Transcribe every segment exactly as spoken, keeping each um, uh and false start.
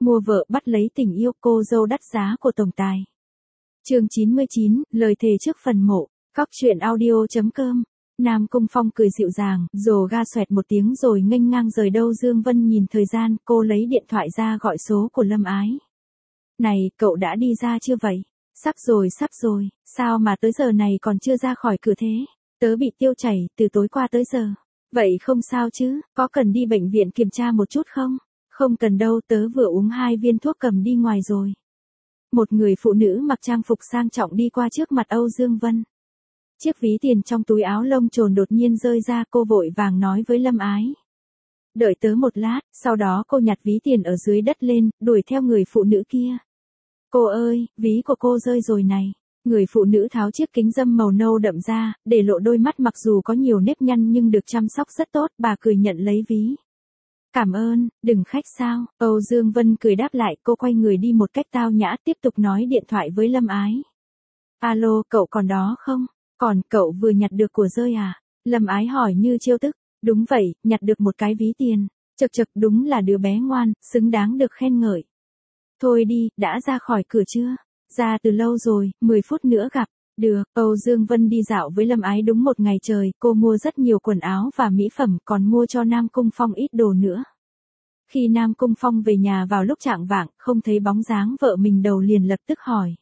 Mua vợ bắt lấy tình yêu, cô dâu đắt giá của tổng tài. Chương chín mươi chín, lời thề trước phần mộ. Cóc truyện audio chấm com. Nam Cung Phong cười dịu dàng, rồ ga xoẹt một tiếng rồi nghênh ngang rời. Đâu Dương Vân nhìn thời gian, cô lấy điện thoại ra gọi số của Lâm Ái. Này, cậu đã đi ra chưa vậy? Sắp rồi, sắp rồi, sao mà tới giờ này còn chưa ra khỏi cửa thế? Tớ bị tiêu chảy từ tối qua tới giờ. Vậy không sao chứ, có cần đi bệnh viện kiểm tra một chút không? Không cần đâu, tớ vừa uống hai viên thuốc cầm đi ngoài rồi. Một người phụ nữ mặc trang phục sang trọng đi qua trước mặt Âu Dương Vân. Chiếc ví tiền trong túi áo lông trồn đột nhiên rơi ra, cô vội vàng nói với Lâm Ái. Đợi tớ một lát, sau đó cô nhặt ví tiền ở dưới đất lên, đuổi theo người phụ nữ kia. Cô ơi, ví của cô rơi rồi này. Người phụ nữ tháo chiếc kính râm màu nâu đậm ra, để lộ đôi mắt mặc dù có nhiều nếp nhăn nhưng được chăm sóc rất tốt, bà cười nhận lấy ví. Cảm ơn, đừng khách sao, Âu Dương Vân cười đáp lại, cô quay người đi một cách tao nhã tiếp tục nói điện thoại với Lâm Ái. Alo, cậu còn đó không? Còn, cậu vừa nhặt được của rơi à? Lâm Ái hỏi như trêu tức. Đúng vậy, nhặt được một cái ví tiền. Chật chật, đúng là đứa bé ngoan, xứng đáng được khen ngợi. Thôi đi, đã ra khỏi cửa chưa? Ra từ lâu rồi, mười phút nữa gặp. Được, Âu Dương Vân đi dạo với Lâm Ái đúng một ngày trời, cô mua rất nhiều quần áo và mỹ phẩm, còn mua cho Nam Cung Phong ít đồ nữa. Khi Nam Cung Phong về nhà vào lúc chạng vạng, không thấy bóng dáng vợ mình đầu liền lập tức hỏi.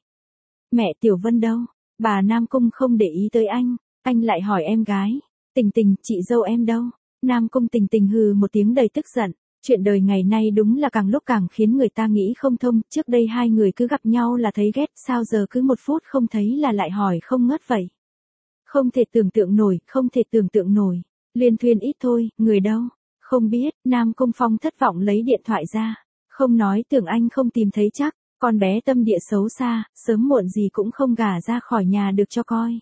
Mẹ Tiểu Vân đâu? Bà Nam Cung không để ý tới anh, anh lại hỏi em gái. Tình Tình, chị dâu em đâu? Nam Cung Tình Tình hừ một tiếng đầy tức giận. Chuyện đời ngày nay đúng là càng lúc càng khiến người ta nghĩ không thông, trước đây hai người cứ gặp nhau là thấy ghét, sao giờ cứ một phút không thấy là lại hỏi không ngớt vậy. Không thể tưởng tượng nổi, không thể tưởng tượng nổi. Liên thuyên ít thôi, người đâu? Không biết, Nam Cung Phong thất vọng lấy điện thoại ra. Không nói tưởng anh không tìm thấy chắc, con bé tâm địa xấu xa, sớm muộn gì cũng không gả ra khỏi nhà được cho coi.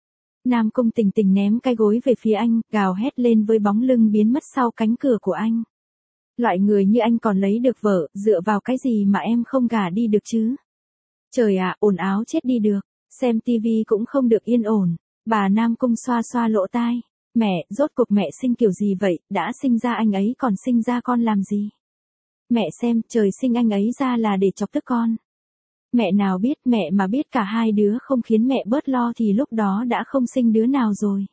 Nam Cung Tình Tình ném cái gối về phía anh, gào hét lên với bóng lưng biến mất sau cánh cửa của anh. Loại người như anh còn lấy được vợ, dựa vào cái gì mà em không gả đi được chứ? Trời ạ, ồn áo chết đi được, xem tivi cũng không được yên ổn. Bà Nam Cung xoa xoa lỗ tai. Mẹ, rốt cuộc mẹ sinh kiểu gì vậy, đã sinh ra anh ấy còn sinh ra con làm gì? Mẹ xem, trời sinh anh ấy ra là để chọc tức con. Mẹ nào biết, mẹ mà biết cả hai đứa không khiến mẹ bớt lo thì lúc đó đã không sinh đứa nào rồi.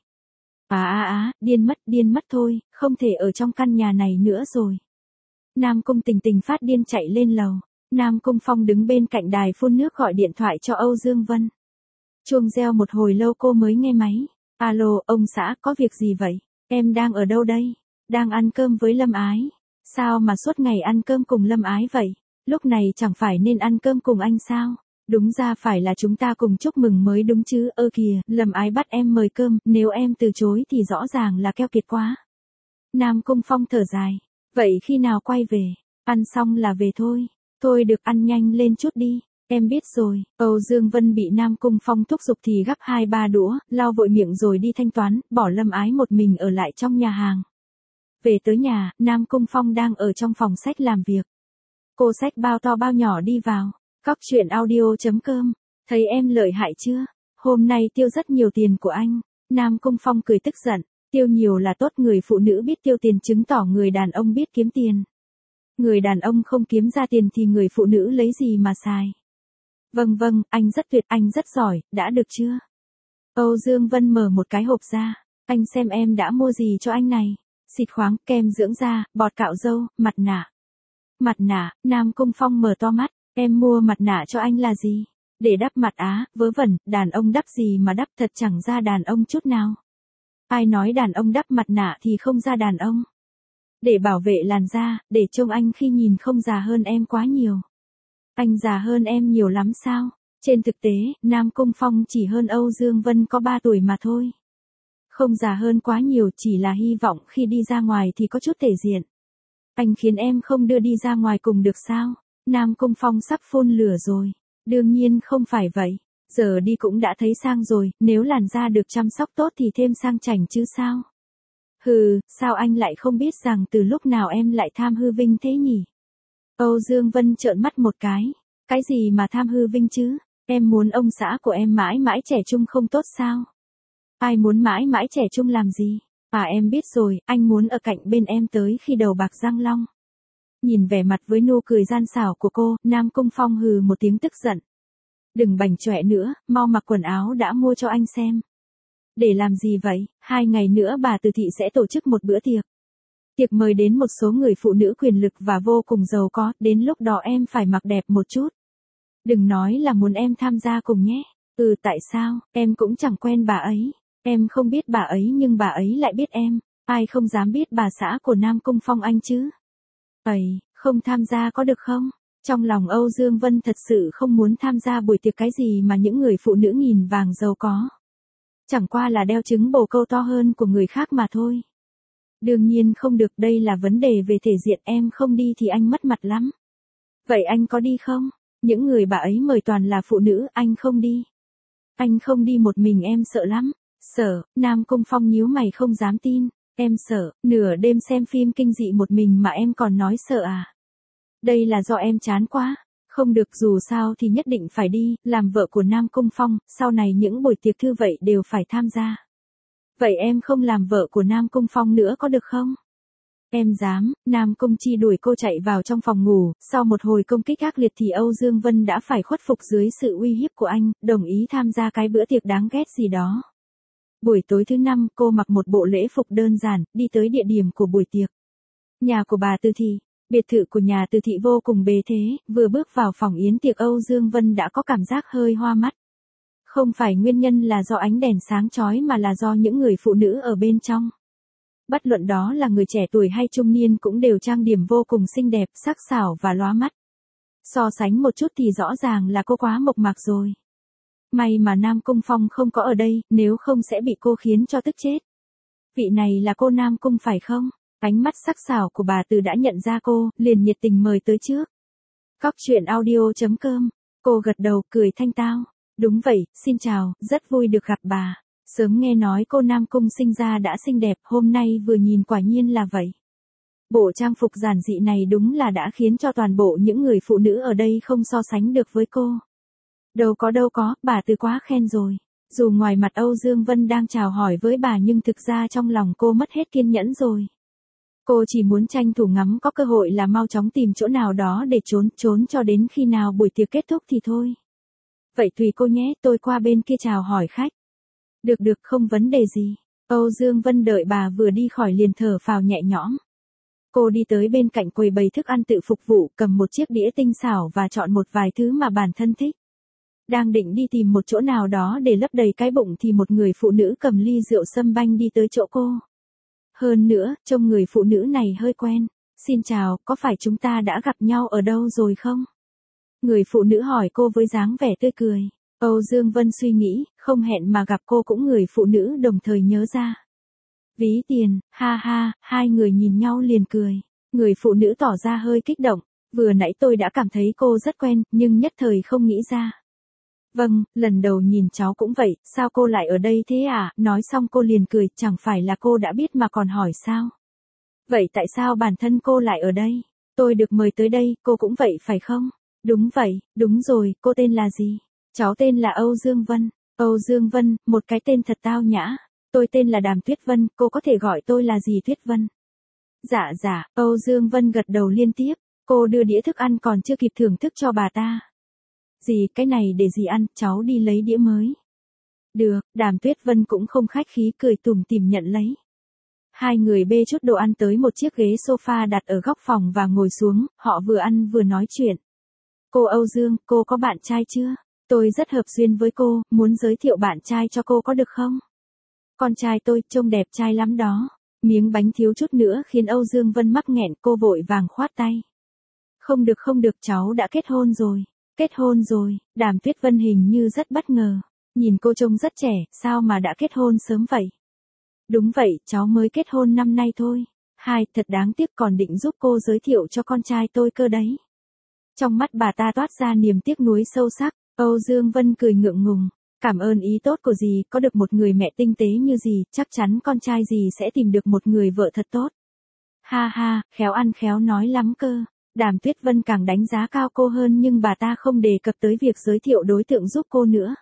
À à à, điên mất, điên mất thôi, không thể ở trong căn nhà này nữa rồi. Nam Cung Tình Tình phát điên chạy lên lầu. Nam Cung Phong đứng bên cạnh đài phun nước gọi điện thoại cho Âu Dương Vân. Chuông reo một hồi lâu cô mới nghe máy. Alo, ông xã, có việc gì vậy? Em đang ở đâu đây? Đang ăn cơm với Lâm Ái. Sao mà suốt ngày ăn cơm cùng Lâm Ái vậy? Lúc này chẳng phải nên ăn cơm cùng anh sao? Đúng ra phải là chúng ta cùng chúc mừng mới đúng chứ. Ơ kìa, Lâm Ái bắt em mời cơm, nếu em từ chối thì rõ ràng là keo kiệt quá. Nam Cung Phong thở dài. Vậy khi nào quay về? Ăn xong là về thôi. Thôi được, ăn nhanh lên chút đi. Em biết rồi. Âu Dương Vân bị Nam Cung Phong thúc giục thì gắp hai ba đũa, lau vội miệng rồi đi thanh toán, bỏ Lâm Ái một mình ở lại trong nhà hàng. Về tới nhà, Nam Cung Phong đang ở trong phòng sách làm việc. Cô xách bao to bao nhỏ đi vào. Cóc truyện audio chấm com. Thấy em lợi hại chưa? Hôm nay tiêu rất nhiều tiền của anh. Nam Cung Phong cười tức giận. Tiêu nhiều là tốt, người phụ nữ biết tiêu tiền chứng tỏ người đàn ông biết kiếm tiền. Người đàn ông không kiếm ra tiền thì người phụ nữ lấy gì mà xài. Vâng vâng, anh rất tuyệt, anh rất giỏi, đã được chưa? Âu Dương Vân mở một cái hộp ra. Anh xem em đã mua gì cho anh này. Xịt khoáng, kem dưỡng da, bọt cạo râu, mặt nạ. Mặt nạ, Nam Cung Phong mở to mắt. Em mua mặt nạ cho anh là gì? Để đắp mặt á, vớ vẩn, đàn ông đắp gì mà đắp, thật chẳng ra đàn ông chút nào. Ai nói đàn ông đắp mặt nạ thì không ra đàn ông. Để bảo vệ làn da, để trông anh khi nhìn không già hơn em quá nhiều. Anh già hơn em nhiều lắm sao? Trên thực tế, Nam Cung Phong chỉ hơn Âu Dương Vân có ba tuổi mà thôi. Không già hơn quá nhiều, chỉ là hy vọng khi đi ra ngoài thì có chút thể diện. Anh khiến em không đưa đi ra ngoài cùng được sao? Nam Cung Phong sắp phun lửa rồi. Đương nhiên không phải vậy. Giờ đi cũng đã thấy sang rồi, nếu làn da được chăm sóc tốt thì thêm sang chảnh chứ sao? Hừ, sao anh lại không biết rằng từ lúc nào em lại tham hư vinh thế nhỉ? Âu Dương Vân trợn mắt một cái. Cái gì mà tham hư vinh chứ? Em muốn ông xã của em mãi mãi trẻ trung không tốt sao? Ai muốn mãi mãi trẻ trung làm gì? À em biết rồi, anh muốn ở cạnh bên em tới khi đầu bạc răng long. Nhìn vẻ mặt với nụ cười gian xảo của cô, Nam Cung Phong hừ một tiếng tức giận. Đừng bành chọe nữa, mau mặc quần áo đã mua cho anh xem. Để làm gì vậy, hai ngày nữa bà Từ Thị sẽ tổ chức một bữa tiệc. Tiệc mời đến một số người phụ nữ quyền lực và vô cùng giàu có, đến lúc đó em phải mặc đẹp một chút. Đừng nói là muốn em tham gia cùng nhé. Ừ tại sao, em cũng chẳng quen bà ấy. Em không biết bà ấy nhưng bà ấy lại biết em. Ai không dám biết bà xã của Nam Cung Phong anh chứ. Ây, không tham gia có được không? Trong lòng Âu Dương Vân thật sự không muốn tham gia buổi tiệc cái gì mà những người phụ nữ nghìn vàng giàu có. Chẳng qua là đeo trứng bồ câu to hơn của người khác mà thôi. Đương nhiên không được, đây là vấn đề về thể diện, em không đi thì anh mất mặt lắm. Vậy anh có đi không? Những người bà ấy mời toàn là phụ nữ, anh không đi. Anh không đi một mình em sợ lắm. Sợ, Nam Cung Phong nhíu mày không dám tin. Em sợ, nửa đêm xem phim kinh dị một mình mà em còn nói sợ à? Đây là do em chán quá. Không được, dù sao thì nhất định phải đi, làm vợ của Nam Cung Phong, sau này những buổi tiệc thư vậy đều phải tham gia. Vậy em không làm vợ của Nam Cung Phong nữa có được không? Em dám, Nam Cung Chi đuổi cô chạy vào trong phòng ngủ, sau một hồi công kích ác liệt thì Âu Dương Vân đã phải khuất phục dưới sự uy hiếp của anh, đồng ý tham gia cái bữa tiệc đáng ghét gì đó. Buổi tối thứ năm, cô mặc một bộ lễ phục đơn giản, đi tới địa điểm của buổi tiệc. Nhà của bà Từ Thị. Biệt thự của nhà Từ Thị vô cùng bề thế, vừa bước vào phòng yến tiệc Âu Dương Vân đã có cảm giác hơi hoa mắt. Không phải nguyên nhân là do ánh đèn sáng chói mà là do những người phụ nữ ở bên trong. Bất luận đó là người trẻ tuổi hay trung niên cũng đều trang điểm vô cùng xinh đẹp, sắc sảo và lóa mắt. So sánh một chút thì rõ ràng là cô quá mộc mạc rồi. May mà Nam Cung Phong không có ở đây, nếu không sẽ bị cô khiến cho tức chết. Vị này là cô Nam Cung phải không? Ánh mắt sắc sảo của bà Từ đã nhận ra cô, liền nhiệt tình mời tới trước. Cóc truyện audio chấm com. Cô gật đầu, cười thanh tao. Đúng vậy, xin chào, rất vui được gặp bà. Sớm nghe nói cô Nam Cung sinh ra đã xinh đẹp, hôm nay vừa nhìn quả nhiên là vậy. Bộ trang phục giản dị này đúng là đã khiến cho toàn bộ những người phụ nữ ở đây không so sánh được với cô. Đâu có đâu có, bà Từ quá khen rồi. Dù ngoài mặt Âu Dương Vân đang chào hỏi với bà nhưng thực ra trong lòng cô mất hết kiên nhẫn rồi. Cô chỉ muốn tranh thủ ngắm có cơ hội là mau chóng tìm chỗ nào đó để trốn, trốn cho đến khi nào buổi tiệc kết thúc thì thôi. Vậy tùy cô nhé, tôi qua bên kia chào hỏi khách. Được được, không vấn đề gì. Âu Dương Vân đợi bà vừa đi khỏi liền thở phào nhẹ nhõm. Cô đi tới bên cạnh quầy bày thức ăn tự phục vụ, cầm một chiếc đĩa tinh xảo và chọn một vài thứ mà bản thân thích. Đang định đi tìm một chỗ nào đó để lấp đầy cái bụng thì một người phụ nữ cầm ly rượu sâm banh đi tới chỗ cô. Hơn nữa, trông người phụ nữ này hơi quen. Xin chào, có phải chúng ta đã gặp nhau ở đâu rồi không? Người phụ nữ hỏi cô với dáng vẻ tươi cười. Âu Dương Vân suy nghĩ, không hẹn mà gặp cô cũng người phụ nữ đồng thời nhớ ra. Ví tiền, ha ha, hai người nhìn nhau liền cười. Người phụ nữ tỏ ra hơi kích động. Vừa nãy tôi đã cảm thấy cô rất quen, nhưng nhất thời không nghĩ ra. Vâng, lần đầu nhìn cháu cũng vậy, sao cô lại ở đây thế à? Nói xong cô liền cười, chẳng phải là cô đã biết mà còn hỏi sao? Vậy tại sao bản thân cô lại ở đây? Tôi được mời tới đây, cô cũng vậy phải không? Đúng vậy, đúng rồi, cô tên là gì? Cháu tên là Âu Dương Vân. Âu Dương Vân, một cái tên thật tao nhã. Tôi tên là Đàm Tuyết Vân, cô có thể gọi tôi là gì Tuyết Vân? Dạ dạ, Âu Dương Vân gật đầu liên tiếp. Cô đưa đĩa thức ăn còn chưa kịp thưởng thức cho bà ta. Gì, cái này để gì ăn, cháu đi lấy đĩa mới. Được, Đàm Tuyết Vân cũng không khách khí cười tủm tỉm nhận lấy. Hai người bê chút đồ ăn tới một chiếc ghế sofa đặt ở góc phòng và ngồi xuống, họ vừa ăn vừa nói chuyện. Cô Âu Dương, cô có bạn trai chưa? Tôi rất hợp duyên với cô, muốn giới thiệu bạn trai cho cô có được không? Con trai tôi trông đẹp trai lắm đó. Miếng bánh thiếu chút nữa khiến Âu Dương Vân mắc nghẹn, cô vội vàng khoát tay. Không được không được, cháu đã kết hôn rồi. Kết hôn rồi, Đàm Tuyết Vân hình như rất bất ngờ. Nhìn cô trông rất trẻ, sao mà đã kết hôn sớm vậy? Đúng vậy, cháu mới kết hôn năm nay thôi. Hai, thật đáng tiếc, còn định giúp cô giới thiệu cho con trai tôi cơ đấy. Trong mắt bà ta toát ra niềm tiếc nuối sâu sắc. Âu Dương Vân cười ngượng ngùng. Cảm ơn ý tốt của dì, có được một người mẹ tinh tế như dì, chắc chắn con trai dì sẽ tìm được một người vợ thật tốt. Ha ha, khéo ăn khéo nói lắm cơ. Đàm Tuyết Vân càng đánh giá cao cô hơn nhưng bà ta không đề cập tới việc giới thiệu đối tượng giúp cô nữa.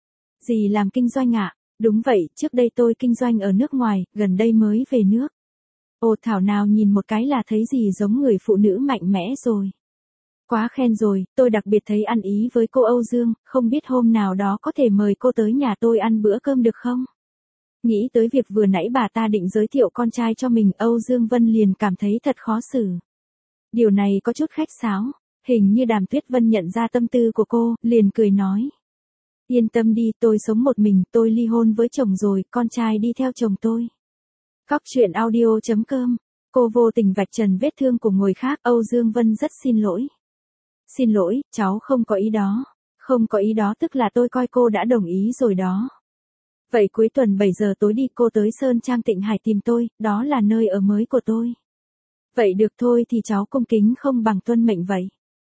Dì làm kinh doanh ạ? À? Đúng vậy, trước đây tôi kinh doanh ở nước ngoài, gần đây mới về nước. Ồ thảo nào nhìn một cái là thấy gì giống người phụ nữ mạnh mẽ rồi. Quá khen rồi, tôi đặc biệt thấy ăn ý với cô Âu Dương, không biết hôm nào đó có thể mời cô tới nhà tôi ăn bữa cơm được không? Nghĩ tới việc vừa nãy bà ta định giới thiệu con trai cho mình, Âu Dương Vân liền cảm thấy thật khó xử. Điều này có chút khách sáo, hình như Đàm Tuyết Vân nhận ra tâm tư của cô, liền cười nói. Yên tâm đi, tôi sống một mình, tôi ly hôn với chồng rồi, con trai đi theo chồng tôi. Cóc truyện audio chấm com, cô vô tình vạch trần vết thương của người khác, Âu Dương Vân rất xin lỗi. Xin lỗi, cháu không có ý đó. Không có ý đó tức là tôi coi cô đã đồng ý rồi đó. Vậy cuối tuần bảy giờ tối đi, cô tới Sơn Trang Tịnh Hải tìm tôi, đó là nơi ở mới của tôi. Vậy được thôi thì cháu cung kính không bằng tuân mệnh vậy.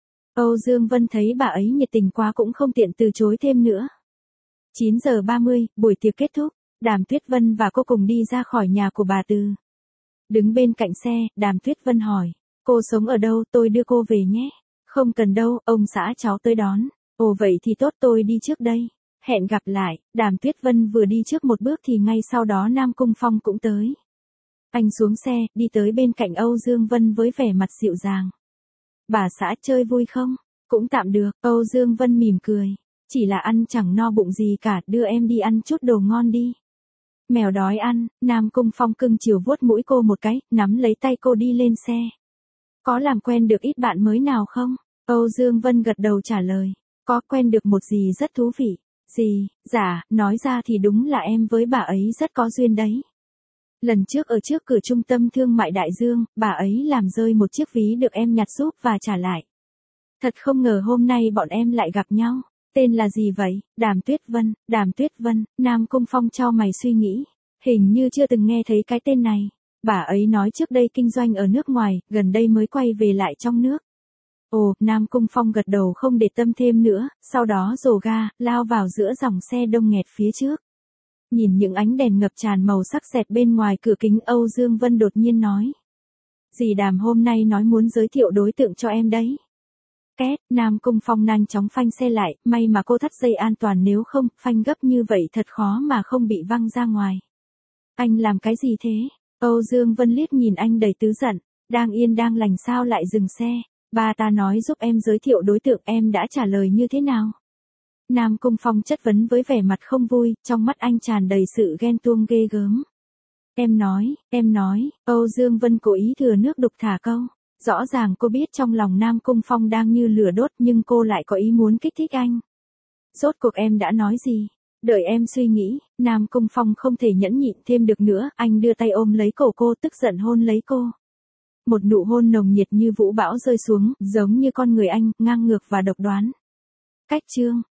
Âu Dương Vân thấy bà ấy nhiệt tình quá cũng không tiện từ chối thêm nữa. chín giờ ba mươi, buổi tiệc kết thúc, Đàm Tuyết Vân và cô cùng đi ra khỏi nhà của bà Từ. Đứng bên cạnh xe, Đàm Tuyết Vân hỏi, cô sống ở đâu, tôi đưa cô về nhé. Không cần đâu, ông xã cháu tới đón. Ồ vậy thì tốt, tôi đi trước đây. Hẹn gặp lại. Đàm Tuyết Vân vừa đi trước một bước thì ngay sau đó Nam Cung Phong cũng tới. Anh xuống xe, đi tới bên cạnh Âu Dương Vân với vẻ mặt dịu dàng. Bà xã chơi vui không? Cũng tạm được, Âu Dương Vân mỉm cười. Chỉ là ăn chẳng no bụng gì cả, đưa em đi ăn chút đồ ngon đi. Mèo đói ăn, Nam Cung Phong cưng chiều vuốt mũi cô một cái, nắm lấy tay cô đi lên xe. Có làm quen được ít bạn mới nào không? Âu Dương Vân gật đầu trả lời. Có, quen được một gì rất thú vị. Gì? Dạ, nói ra thì đúng là em với bà ấy rất có duyên đấy. Lần trước ở trước cửa trung tâm thương mại Đại Dương, bà ấy làm rơi một chiếc ví được em nhặt giúp và trả lại. Thật không ngờ hôm nay bọn em lại gặp nhau. Tên là gì vậy? Đàm Tuyết Vân. Đàm Tuyết Vân. Nam Cung Phong chau mày suy nghĩ. Hình như chưa từng nghe thấy cái tên này. Bà ấy nói trước đây kinh doanh ở nước ngoài, gần đây mới quay về lại trong nước. Ồ, Nam Cung Phong gật đầu không để tâm thêm nữa, sau đó rồ ga, lao vào giữa dòng xe đông nghẹt phía trước. Nhìn những ánh đèn ngập tràn màu sắc xẹt bên ngoài cửa kính, Âu Dương Vân đột nhiên nói. Dì Đàm hôm nay nói muốn giới thiệu đối tượng cho em đấy. Két, Nam Cung Phong nhanh chóng phanh xe lại, may mà cô thắt dây an toàn nếu không, phanh gấp như vậy thật khó mà không bị văng ra ngoài. Anh làm cái gì thế? Âu Dương Vân liếc nhìn anh đầy tứ giận, đang yên đang lành sao lại dừng xe, bà ta nói giúp em giới thiệu đối tượng, em đã trả lời như thế nào? Nam Cung Phong chất vấn với vẻ mặt không vui, trong mắt anh tràn đầy sự ghen tuông ghê gớm. Em nói, em nói, Âu Dương Vân cố ý thừa nước đục thả câu. Rõ ràng cô biết trong lòng Nam Cung Phong đang như lửa đốt nhưng cô lại có ý muốn kích thích anh. Rốt cuộc em đã nói gì? Đợi em suy nghĩ, Nam Cung Phong không thể nhẫn nhịn thêm được nữa, anh đưa tay ôm lấy cổ cô tức giận hôn lấy cô. Một nụ hôn nồng nhiệt như vũ bão rơi xuống, giống như con người anh, ngang ngược và độc đoán. Cách chương.